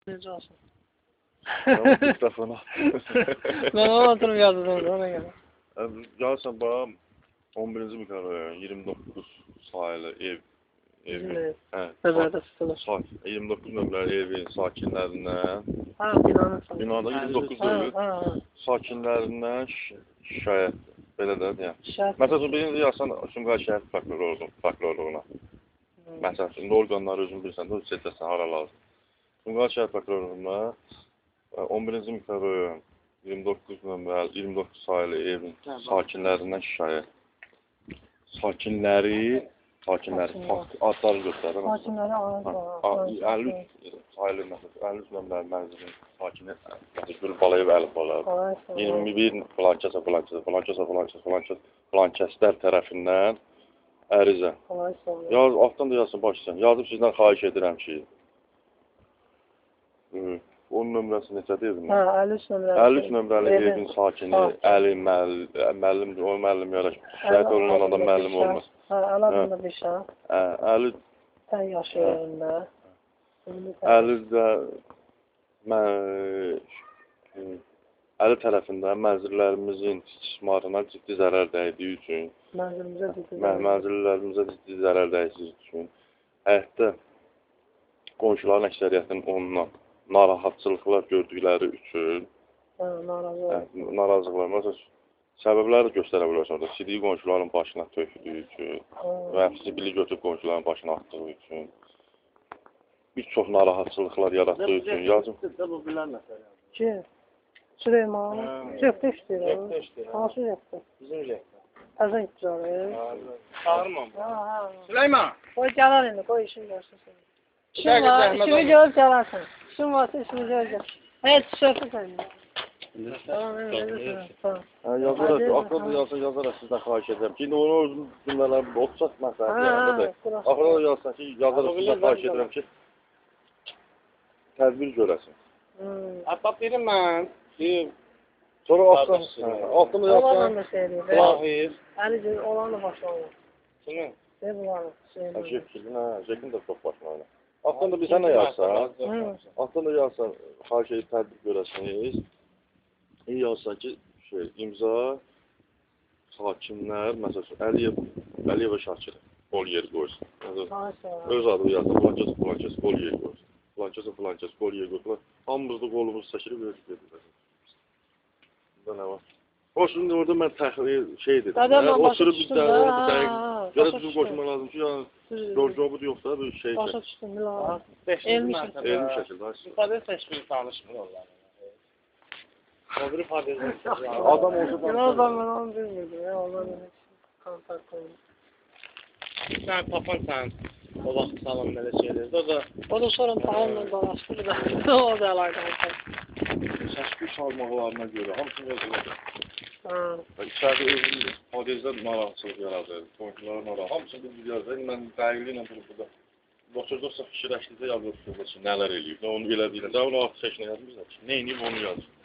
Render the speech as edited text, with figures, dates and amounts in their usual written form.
Necə olsun? Mikrofonu. Mən ona oturum yazdım, ona görə. Gəlsən bax, 11-ci mikrorayon, 29 sayılı ev. Nəzərdə tutulur. 29 nömrəli evin sakinlərindən, binada 29 nömrəli sakinlərindən şikayət, belə də deyəm. Məsələn, birinci yazsan, Sumqayıt şəhər prokurorluğuna. Məsələn, indi orqanları özün bilirsən, öz seçəsən, hara lazım. Sumqayıt şəhər prokurorluğuna 11-ci mikrorayon, 29 nömrəli, 29 sayılı evin sakinlərindən şikayət. Sakinləri adları göstərir. Sakinləri adları. 53 nömrəli mənzilin sakini, Gül Balayev Əli Balayev. 21 filankəslər tərəfindən ərizə. Altdan da yazsın, başlayın. Yazıb sizdən xahiş edirəm ki, onun nömrəsi necədir evin? 53 nömrəli evin sakini, Əli müəllimdir, o müəllim yaraq. Şəhid olunan adam müəllim olmaz. Əli adında bir şəhid. Əli... Sən yaşıyor evində. Əli də... Əli tərəfindən mənzillərimizin istismarına ciddi zərər dəydiyi üçün... Mənzillərimizə ciddi zərər dəydiyi üçün... Həyətdə qonşuların əksəriyyətinin onunla narahatçılıqlar gördükləri üçün... Narazılıqlar. Məsələn, səbəbləri də göstərə bilərsən orada. Sidiyi qonşuların başına tökdüyü üçün və sibili götürüb qonşuların başına atdığı üçün bir çox narahatçılıqlar yaratdığı üçün yazım. Bu bilən məsələ. Ki? Süleyman? Cəbdə işləyir. Hansı cəbdə? Bizim cəbdə. Əzən güzarı. Çağırmam. Süleyman! Qoy gələr indi, qoy işin görsün səni. İşin var, işini görüb gələrsən. İşin varsa işini görüb gələr. Heç söhbət sənin. Yazaraq, axırda yazaraq sizdən xahiş edirəm ki, onu özüm cümlələri otsaq məsələn yanındadır. Axırda yazsan ki, yazaraq sizdən xahiş edirəm ki, tədbir görəsin. Hətta birim mən, sonra altında yazsan, Lahir. Əli olanla başlanır. Kimin? Ne bulanır? Jekin də çox başlanır. Altında bir sənə yazsan, altında yazsan, xahiş edib tədbir görəsiniz. İyi yazsan ki, imza, hakimlər, məsələn, Əliyev və Şakir qol yeri qoysun. Öz adı yazsın, filankəs qol yeri qoysun. Filankəs qol yeri qoysun. Hamımızda qolumuz çəkilib, özü gedir. Burada nə var? O şimdi orada mən təxir şey dedim. Oturub bir dəqiq, görə düzgün qoşmaq lazım ki, jobu yoxsa bir şey. Başa düşdüm, bilal. Elmi şəkildə. İfadə seçmini tanışmır onlar. O bir ifade adam olsa ben o zaman bilmirdim ya, onlarla hiç kontakt olmadı. Sen papan sen o vaxt salon belə şeylərdə, o da sonra pahanla dolaşdı da, o da alakalı. Səsküy salmaqlarına görə hamısını yazılır. İçəridə özümüz podezdən narahatçılıq yaradır, qonşulara narahat, hamısını biz yazır. Mən dəqiqliklə durub burada. Dostlar fikirləşdikdə yazır ki, nələr eləyib, nə onu elədiyini, onu artıq seçinə yazmışlar ki, nə eləyib onu yazır.